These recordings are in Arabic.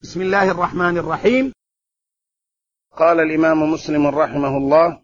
بسم الله الرحمن الرحيم. قال الإمام مسلم رحمه الله: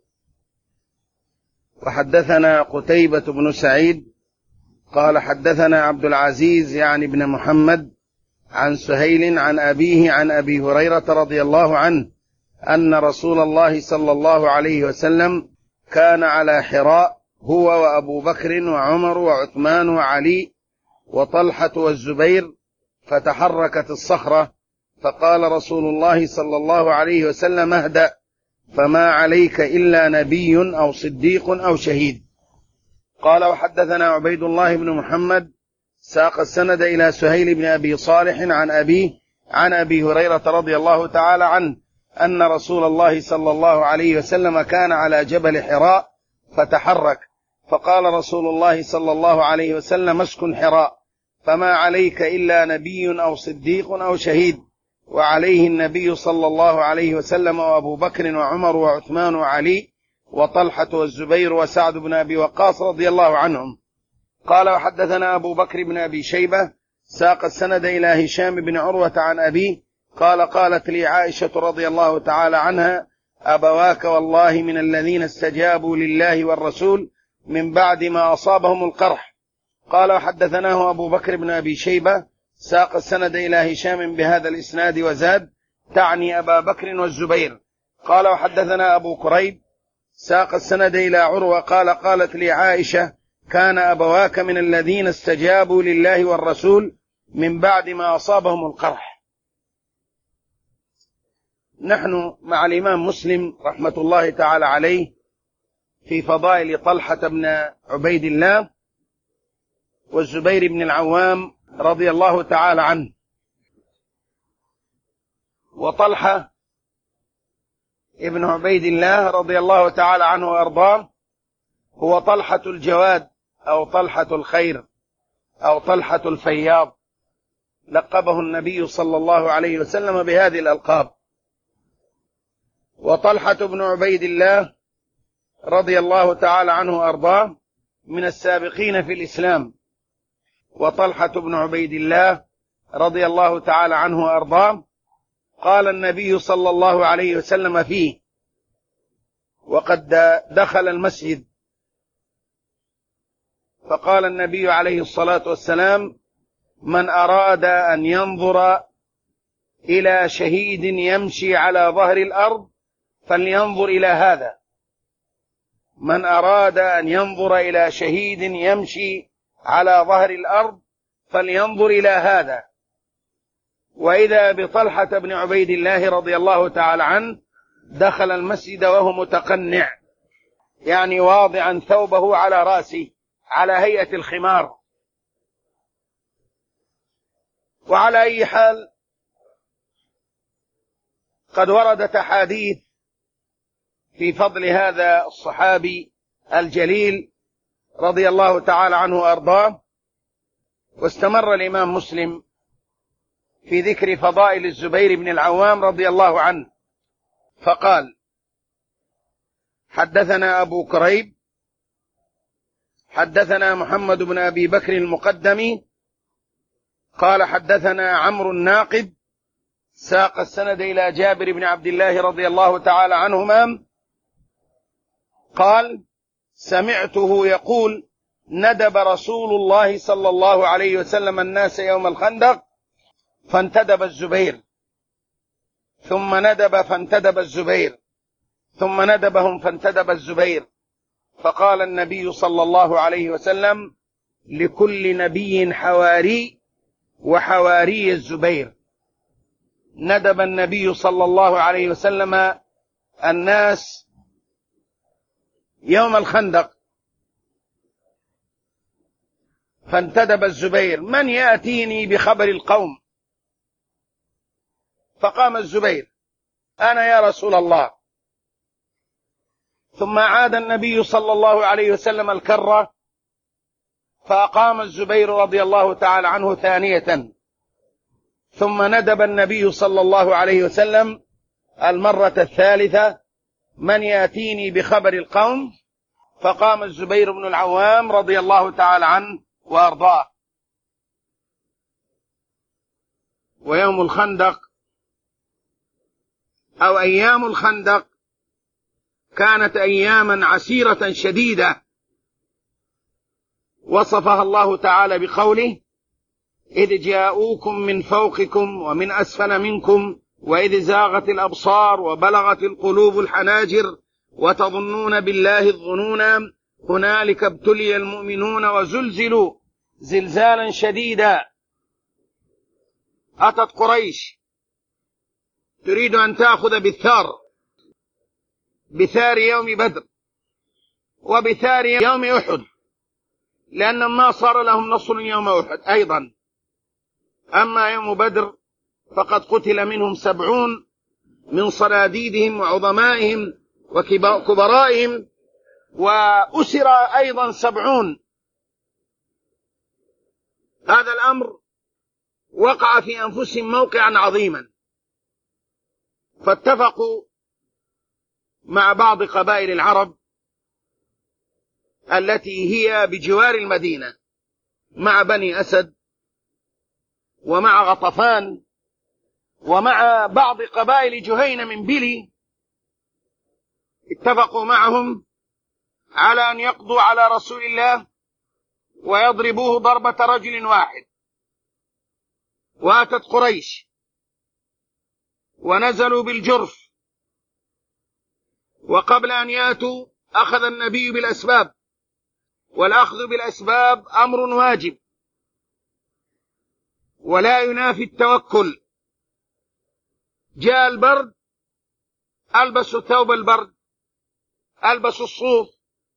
وحدثنا قتيبة بن سعيد قال حدثنا عبد العزيز يعني بن محمد عن سهيل عن أبيه عن أبي هريرة رضي الله عنه أن رسول الله صلى الله عليه وسلم كان على حراء هو وأبو بكر وعمر وعثمان وعلي وطلحة والزبير، فتحركت الصخرة، فقال رسول الله صلى الله عليه وسلم: اهدأ، فما عليك إلا نبي أو صديق أو شهيد. قال: وحدثنا عبيد الله بن محمد ساق السند إلى سهيل بن أبي صالح عن أبيه عن أبي هريرة رضي الله تعالى عنه أن رسول الله صلى الله عليه وسلم كان على جبل حراء فتحرك، فقال رسول الله صلى الله عليه وسلم: اسكن حراء، فما عليك إلا نبي أو صديق أو شهيد. وعليه النبي صلى الله عليه وسلم وأبو بكر وعمر وعثمان وعلي وطلحة والزبير وسعد بن أبي وقاص رضي الله عنهم. قال: وحدثنا أبو بكر بن أبي شيبة ساق السند إلى هشام بن عروة عن أبيه قال: قالت لي عائشة رضي الله تعالى عنها: أبواك والله من الذين استجابوا لله والرسول من بعد ما أصابهم القرح. قال: وحدثناه أبو بكر بن أبي شيبة ساق السند إلى هشام بهذا الإسناد وزاد: تعني أبا بكر والزبير. قال: وحدثنا أبو كريب ساق السند إلى عروة قال: قالت لي عائشة: كان أبواك من الذين استجابوا لله والرسول من بعد ما أصابهم القرح. نحن مع الإمام مسلم رحمة الله تعالى عليه في فضائل طلحة بن عبيد الله والزبير بن العوام رضي الله تعالى عنه. وطلحة ابن عبيد الله رضي الله تعالى عنه وأرضاه هو طلحة الجواد أو طلحة الخير أو طلحة الفياض، لقبه النبي صلى الله عليه وسلم بهذه الألقاب. وطلحة بن عبيد الله رضي الله تعالى عنه وأرضاه من السابقين في الإسلام. وطلحة بن عبيد الله رضي الله تعالى عنه وأرضاه قال النبي صلى الله عليه وسلم فيه وقد دخل المسجد، فقال النبي عليه الصلاة والسلام: من أراد أن ينظر إلى شهيد يمشي على ظهر الأرض فلينظر إلى هذا. من أراد أن ينظر إلى شهيد يمشي على ظهر الأرض فلينظر إلى هذا. وإذا بطلحة بن عبيد الله رضي الله تعالى عنه دخل المسجد وهو متقنع، يعني واضعا ثوبه على رأسه على هيئة الخمار. وعلى أي حال قد وردت أحاديث في فضل هذا الصحابي الجليل رضي الله تعالى عنه وأرضاه. واستمر الإمام مسلم في ذكر فضائل الزبير بن العوام رضي الله عنه فقال: حدثنا أبو كريب حدثنا محمد بن أبي بكر المقدمي قال: حدثنا عمرو الناقد ساق السند إلى جابر بن عبد الله رضي الله تعالى عنهما قال: سمعته يقول: ندب رسول الله صلى الله عليه وسلم الناس يوم الخندق فانتدب الزبير، ثم ندب فانتدب الزبير، ثم ندبهم فانتدب الزبير، فقال النبي صلى الله عليه وسلم: لكل نبي حواري وحواري الزبير. ندب النبي صلى الله عليه وسلم الناس يوم الخندق فانتدب الزبير: من يأتيني بخبر القوم؟ فقام الزبير: أنا يا رسول الله. ثم عاد النبي صلى الله عليه وسلم الكرة فأقام الزبير رضي الله تعالى عنه ثانية، ثم ندب النبي صلى الله عليه وسلم المرة الثالثة: من يأتيني بخبر القوم؟ فقام الزبير بن العوام رضي الله تعالى عنه وأرضاه. ويوم الخندق أو أيام الخندق كانت أياما عسيرة شديدة، وصفها الله تعالى بقوله: إذ جاءوكم من فوقكم ومن أسفل منكم وإذ زاغت الأبصار وبلغت القلوب الحناجر وتظنون بالله الظنونا هنالك ابتلي المؤمنون وزلزلوا زلزالا شديدا. أتت قريش تريد أن تأخذ بثار يوم بدر وبثار يوم أحد، لأن ما صار لهم نصر يوم أحد أيضا. أما يوم بدر فقد قتل منهم 70 من صناديدهم وعظمائهم وكبرائهم، وأسر أيضا 70. هذا الأمر وقع في أنفسهم موقعا عظيما، فاتفقوا مع بعض قبائل العرب التي هي بجوار المدينة، مع بني أسد ومع غطفان ومع بعض قبائل جهينة من بلي، اتفقوا معهم على أن يقضوا على رسول الله ويضربوه ضربة رجل واحد. واتت قريش ونزلوا بالجرف، وقبل أن يأتوا أخذ النبي بالأسباب، والأخذ بالأسباب أمر واجب ولا ينافي التوكل. جاء البرد، ألبسوا ثوب البرد، ألبسوا الصوف،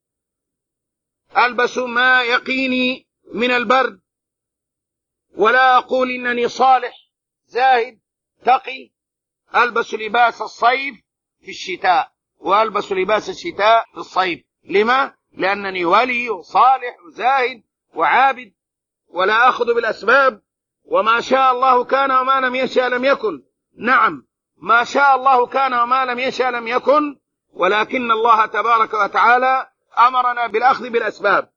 ألبسوا ما يقيني من البرد. ولا أقول إنني صالح زاهد تقي، ألبس لباس الصيف في الشتاء وألبس لباس الشتاء في الصيف. لما؟ لأنني ولي وصالح وزاهد وعابد، ولا أخذ بالأسباب. وما شاء الله كان وما لم يشاء لم يكن. نعم، ما شاء الله كان وما لم يشاء لم يكن، ولكن الله تبارك وتعالى أمرنا بالأخذ بالأسباب.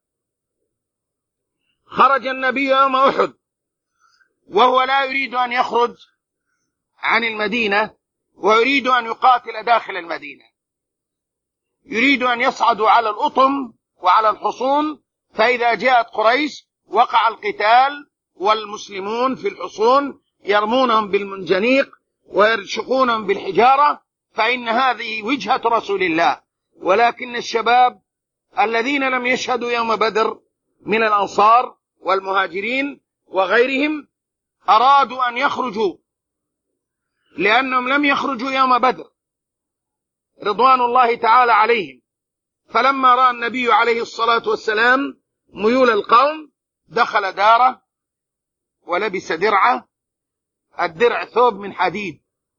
خرج النبي يوم أحد وهو لا يريد أن يخرج عن المدينة، ويريد أن يقاتل داخل المدينة، يريد أن يصعدوا على الأطم وعلى الحصون، فإذا جاءت قريش وقع القتال، والمسلمون في الحصون يرمونهم بالمنجنيق ويرشقونهم بالحجارة، فإن هذه وجهة رسول الله. ولكن الشباب الذين لم يشهدوا يوم بدر من الأنصار والمهاجرين وغيرهم أرادوا أن يخرجوا، لأنهم لم يخرجوا يوم بدر رضوان الله تعالى عليهم. فلما رأى النبي عليه الصلاة والسلام ميول القوم دخل داره ولبس درعه، الدرع ثوب من حديد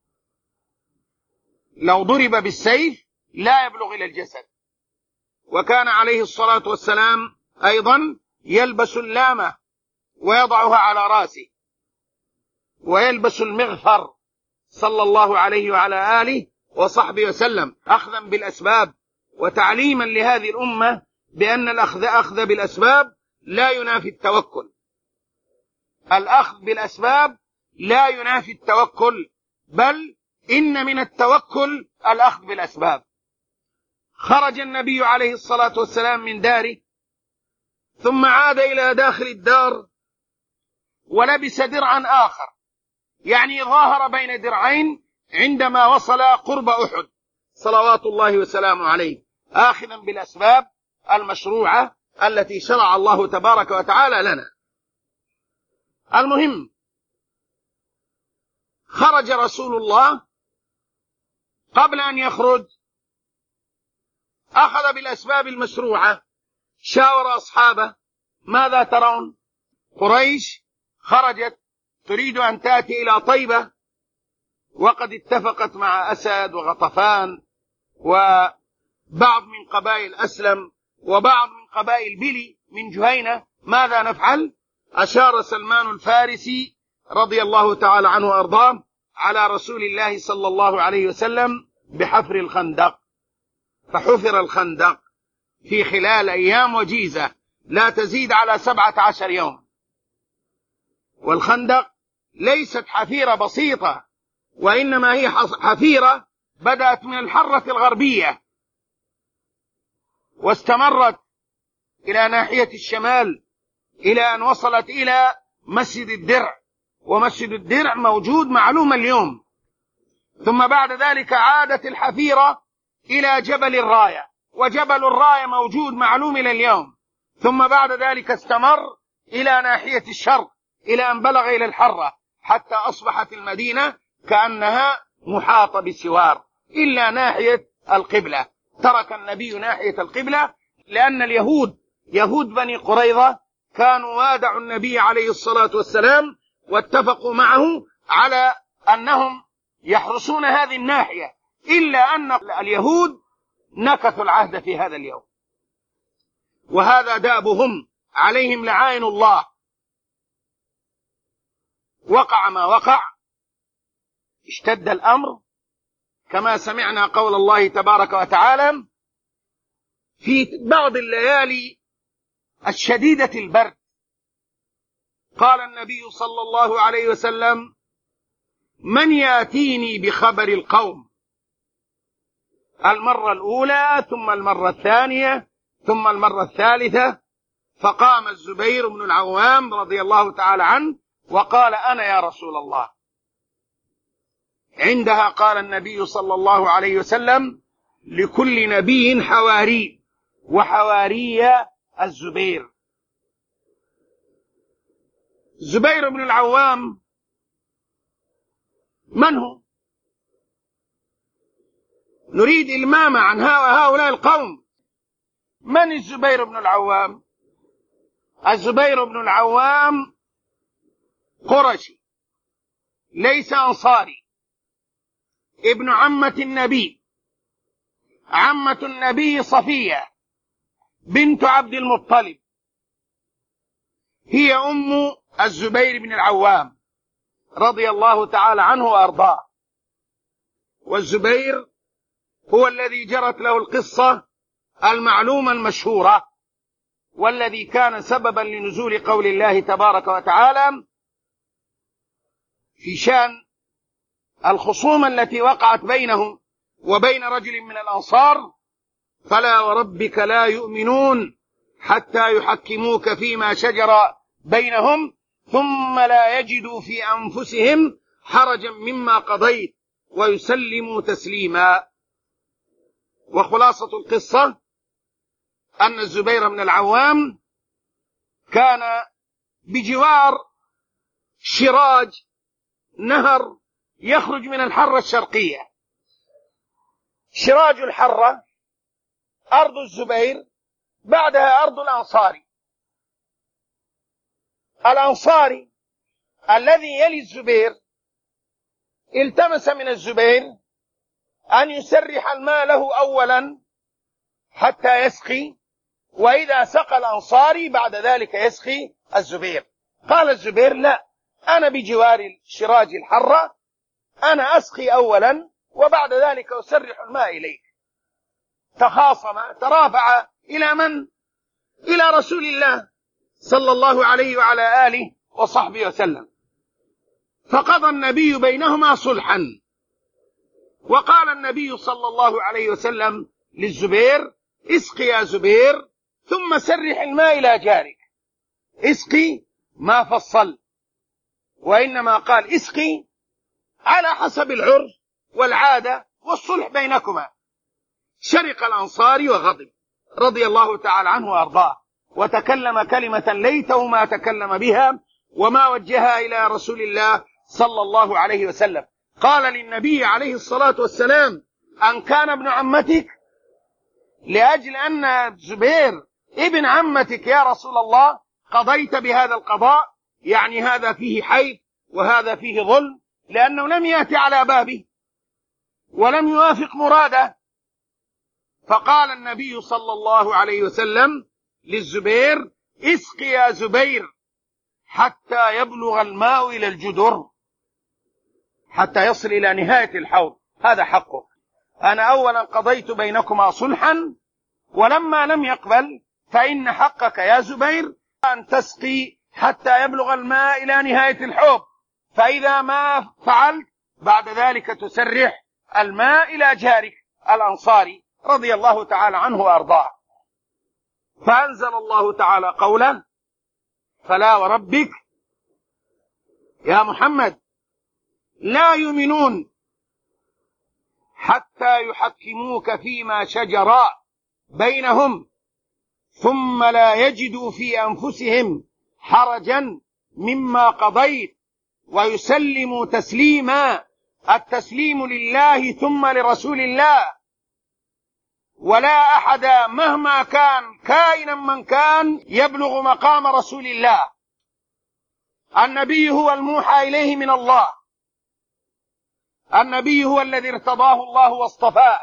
لو ضرب بالسيف لا يبلغ إلى الجسد. وكان عليه الصلاة والسلام أيضا يلبس اللامة ويضعها على رأسه، ويلبس المغفر صلى الله عليه وعلى آله وصحبه وسلم، أخذا بالأسباب وتعليما لهذه الأمة بأن الأخذ بالأسباب لا ينافي التوكل. الأخذ بالأسباب لا ينافي التوكل، بل إن من التوكل الأخذ بالأسباب. خرج النبي عليه الصلاة والسلام من داره، ثم عاد إلى داخل الدار ولبس درعا آخر، يعني ظاهر بين درعين عندما وصل قرب أحد صلوات الله وسلامه عليه، آخذا بالأسباب المشروعة التي شرع الله تبارك وتعالى لنا. المهم، خرج رسول الله، قبل أن يخرج أخذ بالأسباب المشروعة، شاور أصحابه: ماذا ترون؟ قريش خرجت تريد أن تأتي إلى طيبة، وقد اتفقت مع أسد وغطفان وبعض من قبائل أسلم وبعض من قبائل بلي من جهينة. ماذا نفعل؟ أشار سلمان الفارسي رضي الله تعالى عنه وأرضاه على رسول الله صلى الله عليه وسلم بحفر الخندق، فحفر الخندق في خلال أيام وجيزة لا تزيد على 17 يوم. والخندق ليست حفيرة بسيطة، وإنما هي حفيرة بدأت من الحرة الغربية واستمرت إلى ناحية الشمال إلى أن وصلت إلى مسجد الدرع، ومسجد الدرع موجود معلوم اليوم. ثم بعد ذلك عادت الحفيرة إلى جبل الراية، وجبل الراية موجود معلوم إلى اليوم. ثم بعد ذلك استمر إلى ناحية الشرق إلى أن بلغ إلى الحرة، حتى أصبحت المدينة كأنها محاطة بسوار إلا ناحية القبلة. ترك النبي ناحية القبلة لأن يهود بني قريظة كانوا وادعوا النبي عليه الصلاة والسلام، واتفقوا معه على أنهم يحرسون هذه الناحية، إلا أن اليهود نكثوا العهد في هذا اليوم، وهذا دأبهم عليهم لعائن الله. وقع ما وقع، اشتد الأمر كما سمعنا قول الله تبارك وتعالى في بعض الليالي الشديدة البرد. قال النبي صلى الله عليه وسلم: من يأتيني بخبر القوم؟ المرة الأولى، ثم المرة الثانية، ثم المرة الثالثة. فقام الزبير بن العوام رضي الله تعالى عنه وقال: أنا يا رسول الله. عندها قال النبي صلى الله عليه وسلم: لكل نبي حواري، وحواري الزبير. الزبير بن العوام من هو؟ نريد إلمام عن هؤلاء القوم. من الزبير بن العوام؟ الزبير بن العوام قرشي، ليس أنصاري، ابن عمة النبي، عمة النبي صفية بنت عبد المطلب، هي أم الزبير بن العوام رضي الله تعالى عنه وأرضاه. والزبير هو الذي جرت له القصة المعلومة المشهورة، والذي كان سببا لنزول قول الله تبارك وتعالى في شأن الخصومة التي وقعت بينه وبين رجل من الأنصار: فلا وربك لا يؤمنون حتى يحكموك فيما شجر بينهم ثم لا يجدوا في أنفسهم حرجا مما قضيت ويسلموا تسليما. وخلاصة القصة أن الزبير بن العوام كان بجوار شراج نهر يخرج من الحرة الشرقية. شراج الحرة أرض الزبير، بعدها أرض الأنصاري. الأنصاري الذي يلي الزبير التمس من الزبير أن يسرح الماء له أولا حتى يسقي، وإذا سقى الأنصاري بعد ذلك يسقي الزبير. قال الزبير: لا، أنا بجوار شراج الحرة، أنا أسقي أولا وبعد ذلك أسرح الماء إليك. تخاصم، ترافع إلى من؟ إلى رسول الله صلى الله عليه وعلى آله وصحبه وسلم. فقضى النبي بينهما صلحا، وقال النبي صلى الله عليه وسلم للزبير: اسقي يا زبير ثم سرح الماء إلى جارك. اسقي ما فصل، وإنما قال اسقي على حسب العرف والعادة والصلح بينكما. شرق الأنصاري وغضب رضي الله تعالى عنه وأرضاه، وتكلم كلمة ليته ما تكلم بها وما وجهها إلى رسول الله صلى الله عليه وسلم. قال للنبي عليه الصلاة والسلام: أن كان ابن عمتك؟ لأجل أن زبير ابن عمتك يا رسول الله قضيت بهذا القضاء؟ يعني هذا فيه حيف وهذا فيه ظلم، لأنه لم يأتي على بابه ولم يوافق مراده. فقال النبي صلى الله عليه وسلم للزبير: اسق يا زبير حتى يبلغ الماء إلى الجدر، حتى يصل إلى نهاية الحوض، هذا حقه. أنا أولا قضيت بينكما صلحا، ولما لم يقبل فإن حقك يا زبير أن تسقي حتى يبلغ الماء إلى نهاية الحوض، فإذا ما فعلت بعد ذلك تسرح الماء إلى جارك الأنصاري رضي الله تعالى عنه وأرضاه. فأنزل الله تعالى قوله: فلا وربك يا محمد لا يؤمنون حتى يحكموك فيما شجر بينهم ثم لا يجدوا في أنفسهم حرجا مما قضيت ويسلموا تسليما. التسليم لله ثم لرسول الله، ولا أحد مهما كان كائنا من كان يبلغ مقام رسول الله. النبي هو الموحى إليه من الله، النبي هو الذي ارتضاه الله واصطفاه،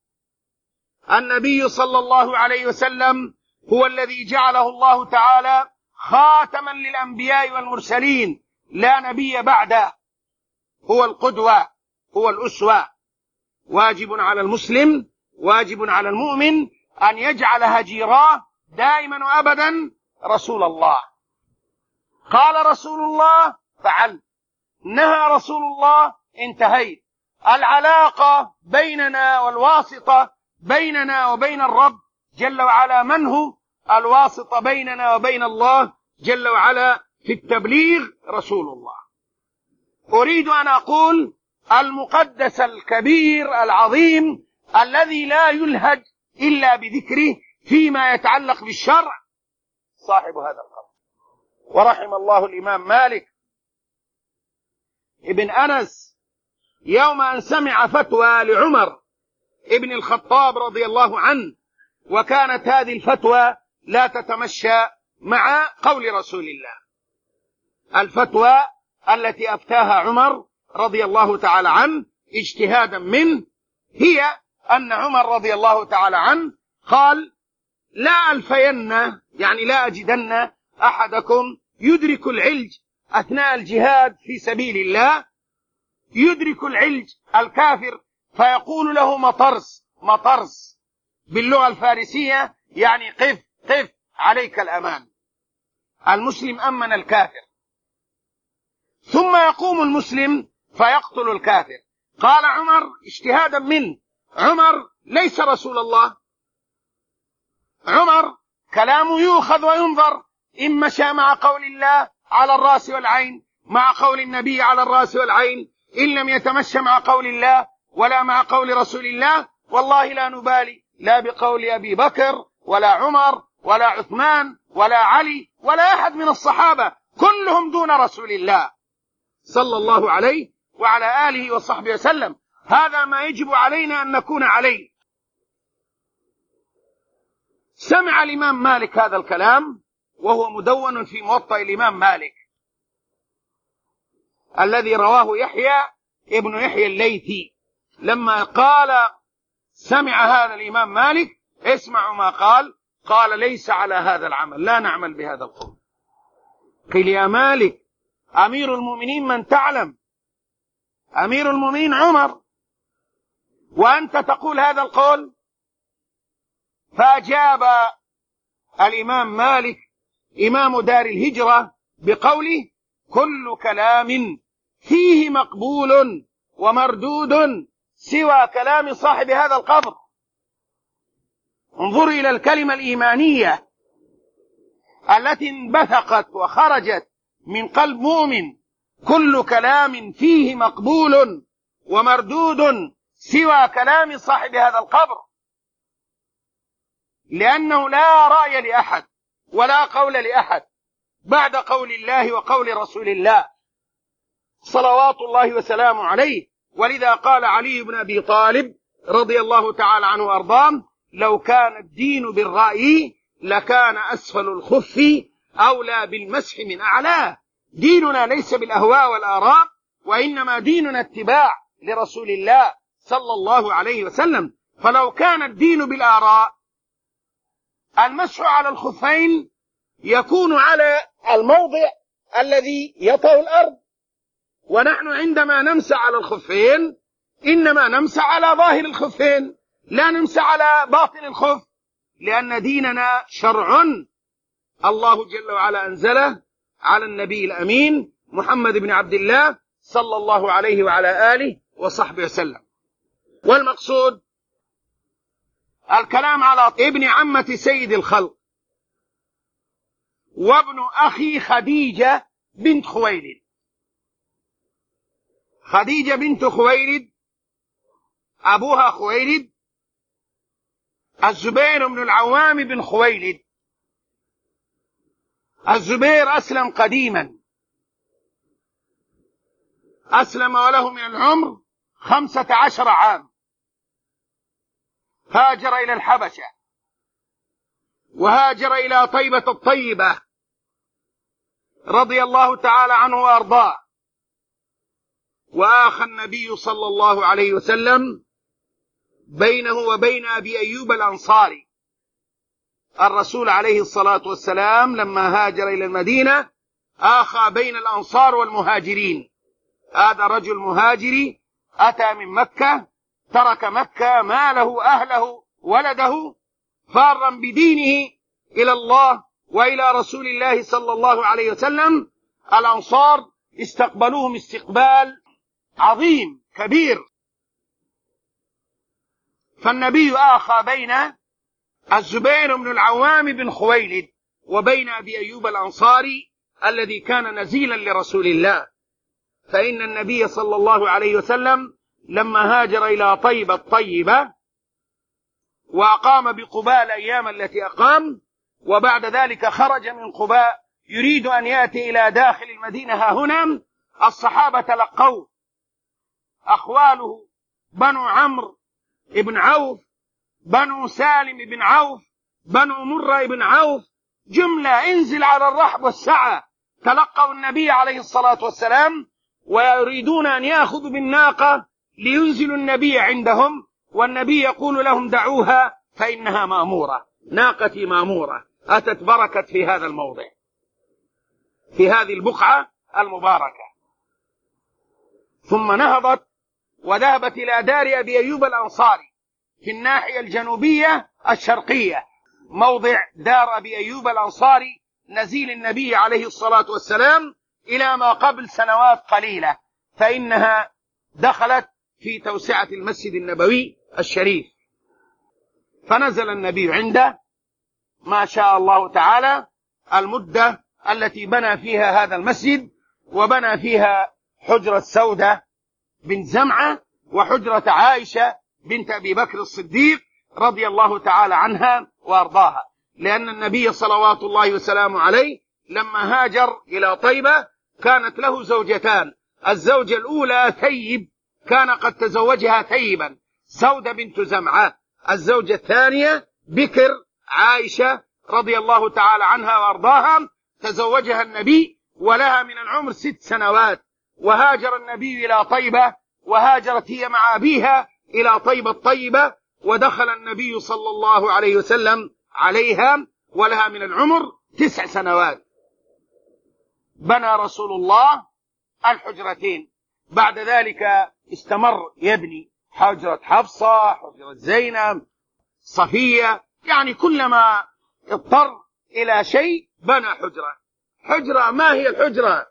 النبي صلى الله عليه وسلم هو الذي جعله الله تعالى خاتما للأنبياء والمرسلين، لا نبي بعده، هو القدوة، هو الأسوة. واجب على المسلم، واجب على المؤمن أن يجعل هجيراه دائما وأبدا رسول الله. قال رسول الله فعل، نهى رسول الله انتهيت. العلاقة بيننا والواسطة بيننا وبين الرب جل وعلا من هو؟ الواسطة بيننا وبين الله جل وعلا في التبليغ رسول الله. أريد أن أقول المقدس الكبير العظيم الذي لا يلهج إلا بذكره فيما يتعلق بالشرع صاحب هذا القبر. ورحم الله الإمام مالك ابن أنس يوم أن سمع فتوى لعمر ابن الخطاب رضي الله عنه، وكانت هذه الفتوى لا تتمشى مع قول رسول الله. الفتوى التي أفتاها عمر رضي الله تعالى عنه اجتهادا منه هي أن عمر رضي الله تعالى عنه قال: لا ألفين، يعني لا أجدن أحدكم يدرك العلج أثناء الجهاد في سبيل الله، يدرك العلج الكافر فيقول له مطرس، مطرس باللغة الفارسية يعني قف قف عليك الأمان. المسلم أمن الكافر، ثم يقوم المسلم فيقتل الكافر. قال عمر اجتهادا منه، عمر ليس رسول الله، عمر كلامه يؤخذ وينظر، إن مشى مع قول الله على الرأس والعين، مع قول النبي على الرأس والعين، إن لم يتمشى مع قول الله ولا مع قول رسول الله والله لا نبالي لا بقول أبي بكر ولا عمر ولا عثمان ولا علي ولا أحد من الصحابة، كلهم دون رسول الله صلى الله عليه وعلى آله وصحبه وسلم. هذا ما يجب علينا أن نكون عليه. سمع الإمام مالك هذا الكلام وهو مدون في موطأ الإمام مالك الذي رواه يحيى ابن يحيى الليثي. لما قال سمع هذا الإمام مالك اسمعوا ما قال، قال: ليس على هذا العمل، لا نعمل بهذا القول. قيل: يا مالك أمير المؤمنين من تعلم؟ أمير المؤمنين عمر، وأنت تقول هذا القول؟ فأجاب الإمام مالك إمام دار الهجرة بقوله: كل كلام فيه مقبول ومردود سوى كلام صاحب هذا القبر. انظروا إلى الكلمة الإيمانية التي انبثقت وخرجت من قلب مؤمن: كل كلام فيه مقبول ومردود سوى كلام صاحب هذا القبر، لأنه لا رأي لأحد ولا قول لأحد بعد قول الله وقول رسول الله صلوات الله وسلامه عليه. ولذا قال علي بن أبي طالب رضي الله تعالى عنه وأرضاه: لو كان الدين بالرأي لكان أسفل الخف أولى بالمسح من أعلاه. ديننا ليس بالأهواء والآراء، وإنما ديننا اتباع لرسول الله صلى الله عليه وسلم. فلو كان الدين بالآراء المسح على الخفين يكون على الموضع الذي يطأ الأرض، ونحن عندما نمسح على الخفين إنما نمسح على ظاهر الخفين، لا نمسح على باطن الخف، لأن ديننا شرع الله جل وعلا أنزله على النبي الأمين محمد بن عبد الله صلى الله عليه وعلى آله وصحبه وسلم. والمقصود الكلام على ابن عمة سيد الخلق وابن أخي خديجة بنت خويلد. خديجة بنت خويلد أبوها خويلد، الزبير بن العوام بن خويلد. الزبير أسلم قديما، أسلم وله من العمر 15 عام. هاجر إلى الحبشة وهاجر إلى طيبة الطيبة رضي الله تعالى عنه وأرضاه. وآخى النبي صلى الله عليه وسلم بينه وبين أبي أيوب الأنصاري. الرسول عليه الصلاة والسلام لما هاجر إلى المدينة آخى بين الأنصار والمهاجرين. هذا رجل مهاجري أتى من مكة، ترك مكة، ماله، أهله، ولده، فارا بدينه إلى الله وإلى رسول الله صلى الله عليه وسلم. الأنصار استقبلوهم استقبال عظيم كبير. فالنبي آخى بين الزبير بن العوام بن خويلد وبين أبي أيوب الأنصاري الذي كان نزيلا لرسول الله. فإن النبي صلى الله عليه وسلم لما هاجر إلى طيبة الطيبة وأقام بقباء الأيام التي أقام، وبعد ذلك خرج من قباء يريد أن يأتي إلى داخل المدينة. ها هنا الصحابة تلقوه، أخواله بنو عمرو بن عوف، بنو سالم بن عوف، بنو مرة بن عوف، جملة انزل على الرحب والسعة. تلقوا النبي عليه الصلاة والسلام ويريدون أن يأخذوا بالناقة لينزلوا النبي عندهم، والنبي يقول لهم دعوها فإنها مأمورة، ناقتي مأمورة، أتت بركت في هذا الموضع، في هذه البقعة المباركة. ثم نهضت وذهبت إلى دار أبي أيوب الأنصاري في الناحية الجنوبية الشرقية، موضع دار أبي أيوب الأنصاري نزيل النبي عليه الصلاة والسلام إلى ما قبل سنوات قليلة، فإنها دخلت في توسعة المسجد النبوي الشريف. فنزل النبي عنده ما شاء الله تعالى المدة التي بنى فيها هذا المسجد، وبنى فيها حجرة سودة بنت زمعة وحجرة عائشة بنت أبي بكر الصديق رضي الله تعالى عنها وأرضاها. لأن النبي صلوات الله وسلامه عليه لما هاجر إلى طيبة كانت له زوجتان. الزوجة الأولى ثيب، كان قد تزوجها ثيبا، سودة بنت زمعة. الزوجة الثانية بكر عائشة رضي الله تعالى عنها وأرضاها، تزوجها النبي ولها من العمر 6 سنوات. وهاجر النبي إلى طيبة، وهاجرت هي مع أبيها إلى طيبة الطيبة، ودخل النبي صلى الله عليه وسلم عليها ولها من العمر 9 سنوات. بنى رسول الله الحجرتين. بعد ذلك استمر يبني حجرة حفصة، حجرة زينب، صفية، يعني كلما اضطر إلى شيء بنى حجرة. حجرة ما هي الحجرة؟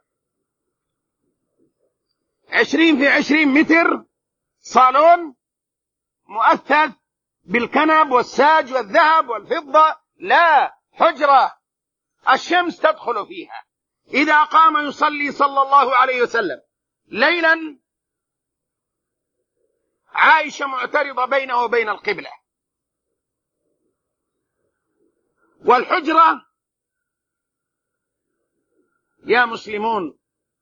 20 في 20 متر، صالون مؤثث بالكنب والساج والذهب والفضة. لا، حجرة الشمس تدخل فيها. إذا قام يصلي صلى الله عليه وسلم ليلا عائشة معترضة بينه وبين القبلة. والحجرة يا مسلمون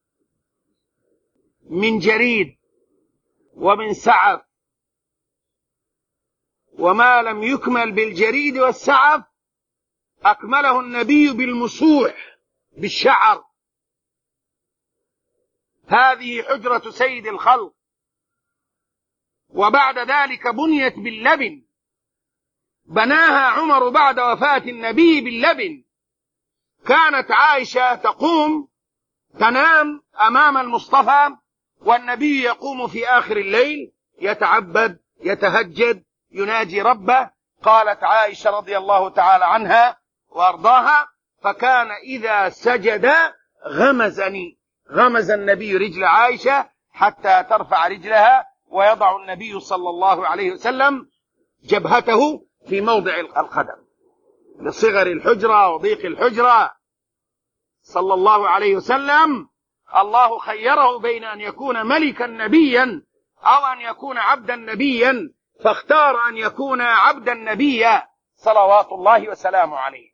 من جريد ومن سعف، وما لم يكمل بالجريد والسعف أكمله النبي بالمسوح بالشعر. هذه حجرة سيد الخلق. وبعد ذلك بنيت باللبن، بناها عمر بعد وفاة النبي باللبن. كانت عائشة تقوم تنام أمام المصطفى، والنبي يقوم في آخر الليل يتعبد يتهجد يناجي ربه. قالت عائشة رضي الله تعالى عنها وأرضاها: فكان إذا سجد غمزني، غمز النبي رجل عائشة حتى ترفع رجلها، ويضع النبي صلى الله عليه وسلم جبهته في موضع القدم لصغر الحجرة وضيق الحجرة صلى الله عليه وسلم. الله خيره بين أن يكون ملكا نبيا أو أن يكون عبدا نبيا، فاختار أن يكون عبدا نبيا صلوات الله وسلامه عليه.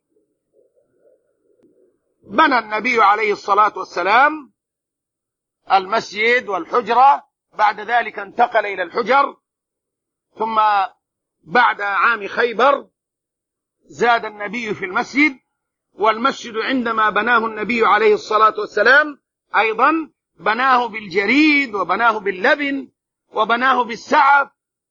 بنى النبي عليه الصلاة والسلام المسجد والحجرة، بعد ذلك انتقل إلى الحجر، ثم بعد عام خيبر زاد النبي في المسجد. والمسجد عندما بناه النبي عليه الصلاة والسلام أيضا بناه بالجريد وبناه باللبن وبناه بالسعف،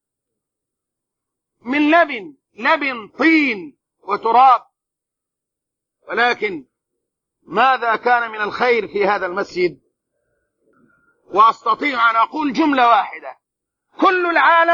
من لبن طين وتراب. ولكن ماذا كان من الخير في هذا المسجد؟ وأستطيع أن أقول جملة واحدة: كل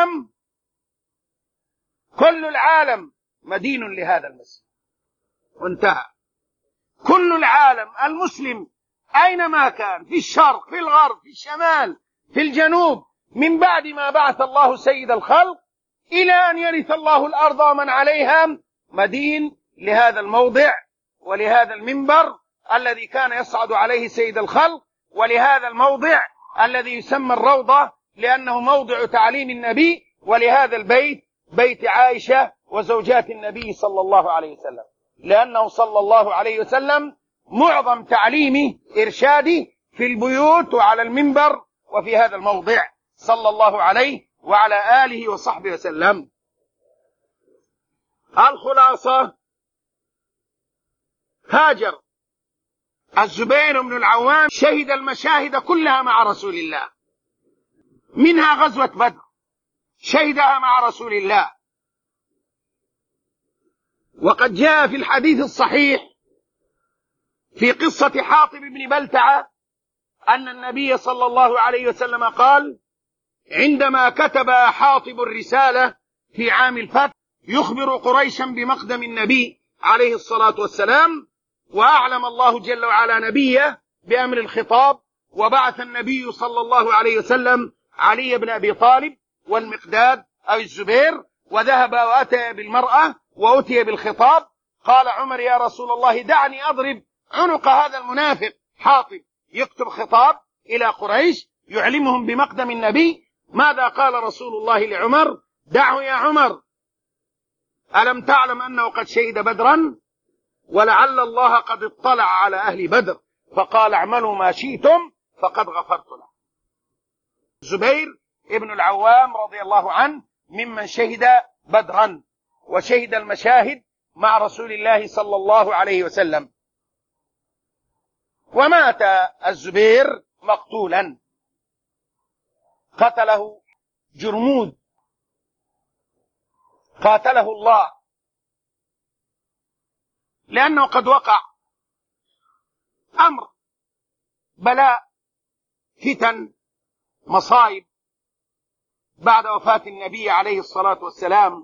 العالم مدين لهذا المسجد، وانتهى. كل العالم المسلم أينما كان، في الشرق في الغرب في الشمال في الجنوب، من بعد ما بعث الله سيد الخلق إلى أن يرث الله الأرض ومن عليها، مدين لهذا الموضع ولهذا المنبر الذي كان يصعد عليه سيد الخلق، ولهذا الموضع الذي يسمى الروضة لأنه موضع تعليم النبي، ولهذا البيت بيت عائشة وزوجات النبي صلى الله عليه وسلم، لأنه صلى الله عليه وسلم معظم تعليمه إرشادي في البيوت وعلى المنبر وفي هذا الموضع صلى الله عليه وعلى آله وصحبه وسلم. الخلاصة: هاجر الزبير بن العوام شهد المشاهد كلها مع رسول الله، منها غزوة بدر شهدها مع رسول الله. وقد جاء في الحديث الصحيح في قصة حاطب بن بلتعة أن النبي صلى الله عليه وسلم قال: عندما كتب حاطب الرسالة في عام الفتح يخبر قريشا بمقدم النبي عليه الصلاة والسلام، وأعلم الله جل وعلا نبيه بأمر الخطاب، وبعث النبي صلى الله عليه وسلم علي بن أبي طالب والمقداد أو الزبير، وذهب وأتى بالمرأة وأتي بالخطاب. قال عمر: يا رسول الله دعني أضرب عنق هذا المنافق حاطب، يكتب خطاب إلى قريش يعلمهم بمقدم النبي. ماذا قال رسول الله لعمر؟ دعه يا عمر، ألم تعلم أنه قد شهد بدرا، ولعل الله قد اطلع على أهل بدر فقال اعملوا ما شئتم فقد غفرت له. الزبير ابن العوام رضي الله عنه ممن شهد بدرا وشهد المشاهد مع رسول الله صلى الله عليه وسلم. ومات الزبير مقتولا، قتله جرمود، قاتله الله، لأنه قد وقع أمر بلاء فتن مصائب بعد وفاة النبي عليه الصلاة والسلام،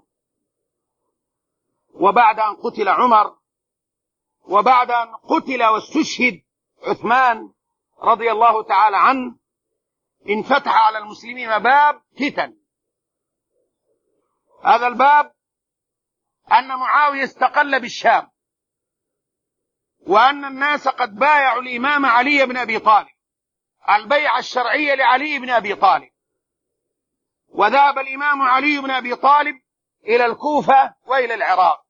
وبعد أن قتل عمر، وبعد أن قتل واستشهد عثمان رضي الله تعالى عنه، انفتح على المسلمين باب فتن. هذا الباب أن معاوية استقل بالشام، وأن الناس قد بايعوا الإمام علي بن أبي طالب البيعة الشرعية لعلي بن أبي طالب، وذهب الإمام علي بن أبي طالب إلى الكوفة وإلى العراق.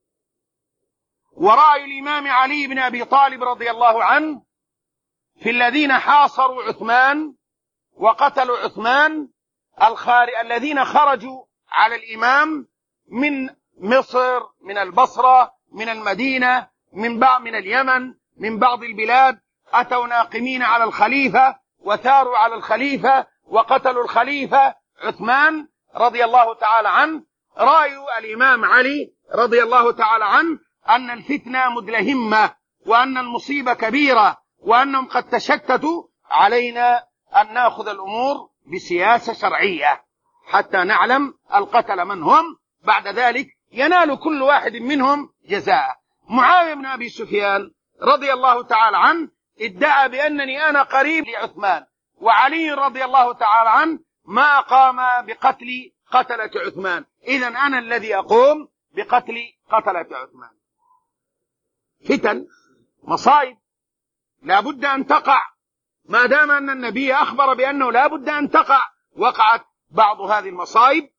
ورأي الإمام علي بن أبي طالب رضي الله عنه في الذين حاصروا عثمان وقتلوا عثمان الذين خرجوا على الإمام من مصر، من البصرة، من المدينة، من اليمن، من بعض البلاد، أتوا ناقمين على الخليفة وثاروا على الخليفة وقتلوا الخليفة عثمان رضي الله تعالى عنه. رأي الإمام علي رضي الله تعالى عنه أن الفتنة مدلهمة، وأن المصيبة كبيرة، وأنهم قد تشتتوا، علينا أن نأخذ الأمور بسياسة شرعية حتى نعلم القتل من هم، بعد ذلك ينال كل واحد منهم جزاءه. معاوية بن أبي سفيان رضي الله تعالى عنه ادعى بأنني أنا قريب لعثمان، وعلي رضي الله تعالى عنه ما قام بقتل قتلة عثمان، إذن أنا الذي أقوم بقتل قتلة عثمان. فتن، مصائب لا بد أن تقع، ما دام أن النبي أخبر بأنه لا بد أن تقع. وقعت بعض هذه المصائب،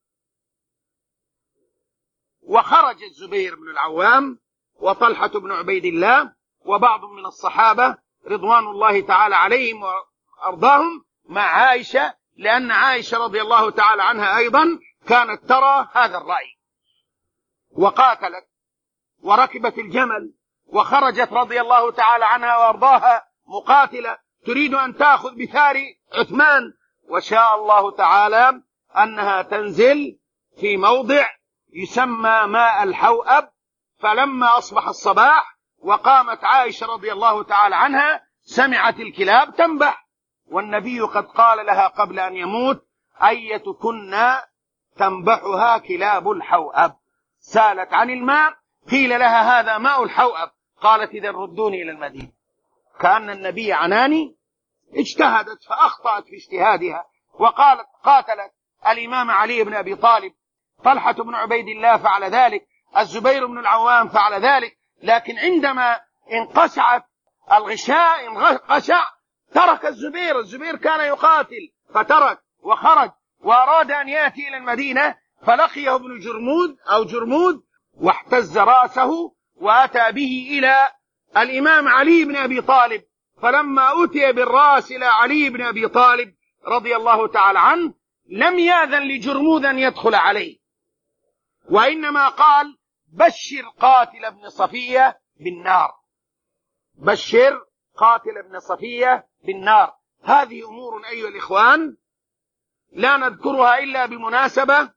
وخرج الزبير بن العوام وطلحة بن عبيد الله وبعض من الصحابة رضوان الله تعالى عليهم وأرضاهم مع عائشة، لأن عائشة رضي الله تعالى عنها أيضا كانت ترى هذا الرأي، وقاتلت وركبت الجمل وخرجت رضي الله تعالى عنها وأرضاها مقاتلة تريد أن تأخذ بثار عثمان، وشاء الله تعالى أنها تنزل في موضع يسمى ماء الحوأب. فلما أصبح الصباح وقامت عائشة رضي الله تعالى عنها سمعت الكلاب تنبح، والنبي قد قال لها قبل أن يموت: أيتكن تنبحها كلاب الحوأب. سالت عن الماء، قيل لها هذا ماء الحوأب، قالت: إذا ردوني إلى المدينة. كأن النبي عناني، اجتهدت فأخطأت في اجتهادها وقالت قاتلت الإمام علي بن أبي طالب، طلحة بن عبيد الله فعل ذلك، الزبير بن العوام فعل ذلك، لكن عندما انقشعت الغشاء انقشع ترك الزبير كان يقاتل فترك وخرج وأراد أن يأتي إلى المدينة، فلقيه ابن جرمود واحتز رأسه وأتى به إلى الإمام علي بن أبي طالب. فلما أتي بالرأس إلى علي بن أبي طالب رضي الله تعالى عنه لم يأذن لجرمود أن يدخل عليه، وإنما قال: بشر قاتل ابن صفية بالنار، بشر قاتل ابن صفية بالنار. هذه أمور أيها الإخوان لا نذكرها إلا بمناسبة،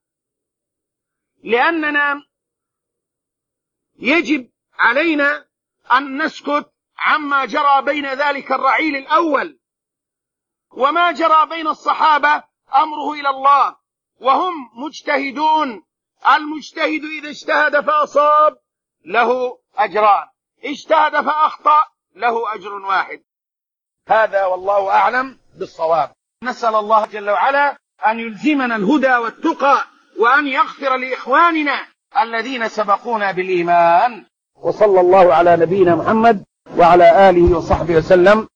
لأننا يجب علينا أن نسكت عما جرى بين ذلك الرعيل الأول، وما جرى بين الصحابة أمره إلى الله، وهم مجتهدون. المجتهد إذا اجتهد فأصاب له أجران، اجتهد فأخطأ له أجر واحد. هذا والله أعلم بالصواب. نسأل الله جل وعلا أن يلزمنا الهدى والتقى، وأن يغفر لإخواننا الذين سبقونا بالإيمان. وصلى الله على نبينا محمد وعلى آله وصحبه وسلم.